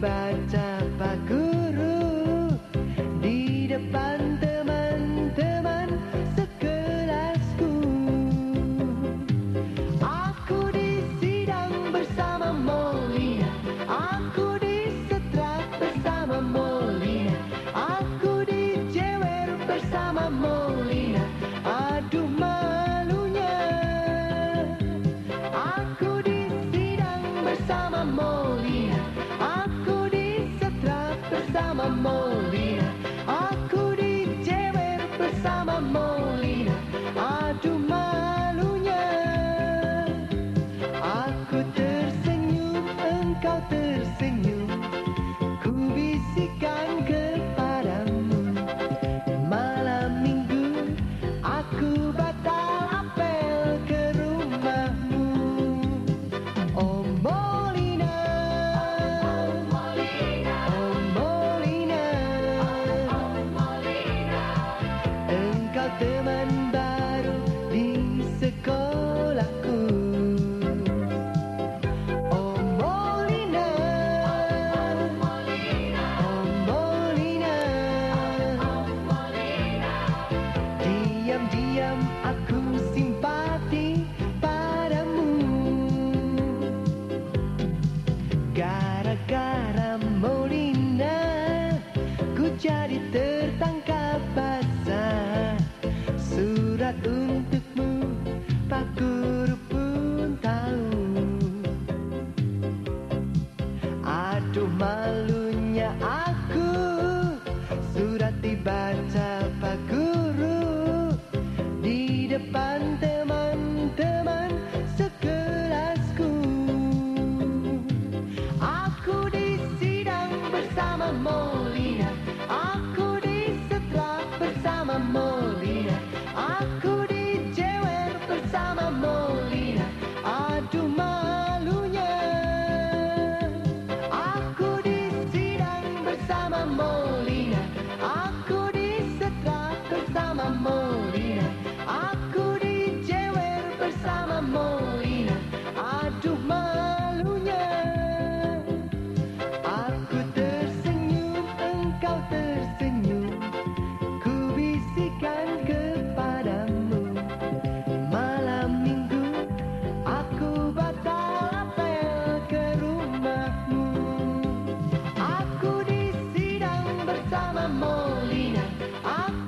baca Pak Guru di depan teman-teman sekelasku. Aku disidang bersama Molina, aku disetrap bersama Molina, aku dijewer bersama Molina. Aduh malunya, aku disidang bersama Molina, aku disetrap bersama Molina, aku dijewer bersama Molina. Aduh malunya, aku tersenyum, engkau tersenyum, ku bisikan kepadamu. Malam minggu aku batal apel ke rumahmu. Oh Molina, oh Molina, oh Molina, oh Molina, engkau teman baru di sekolahku. Oh Molina, oh Molina, oh Molina, oh Molina, diam-diam aku simpati padamu. Gara-gara Molina ku jadi tertangkap basah. Surat untukmu Pak Guru pun tahu. Aduh malunya aku, surat dibaca Pak Guru di depan teman-teman sekelasku. Aku disidang bersama Molina, aku disetrap bersama Molina, aku dijewer bersama Molina. Aduh malunya, aku disidang bersama Molina, aku disetrap bersama Molina, aku dijewer bersama Molina. Aduh malunya, aku tersenyum, engkau tersenyum, ku bisikan kepadamu. Malam minggu aku batal apel ke rumahmu. Aku disidang bersama Molina, aku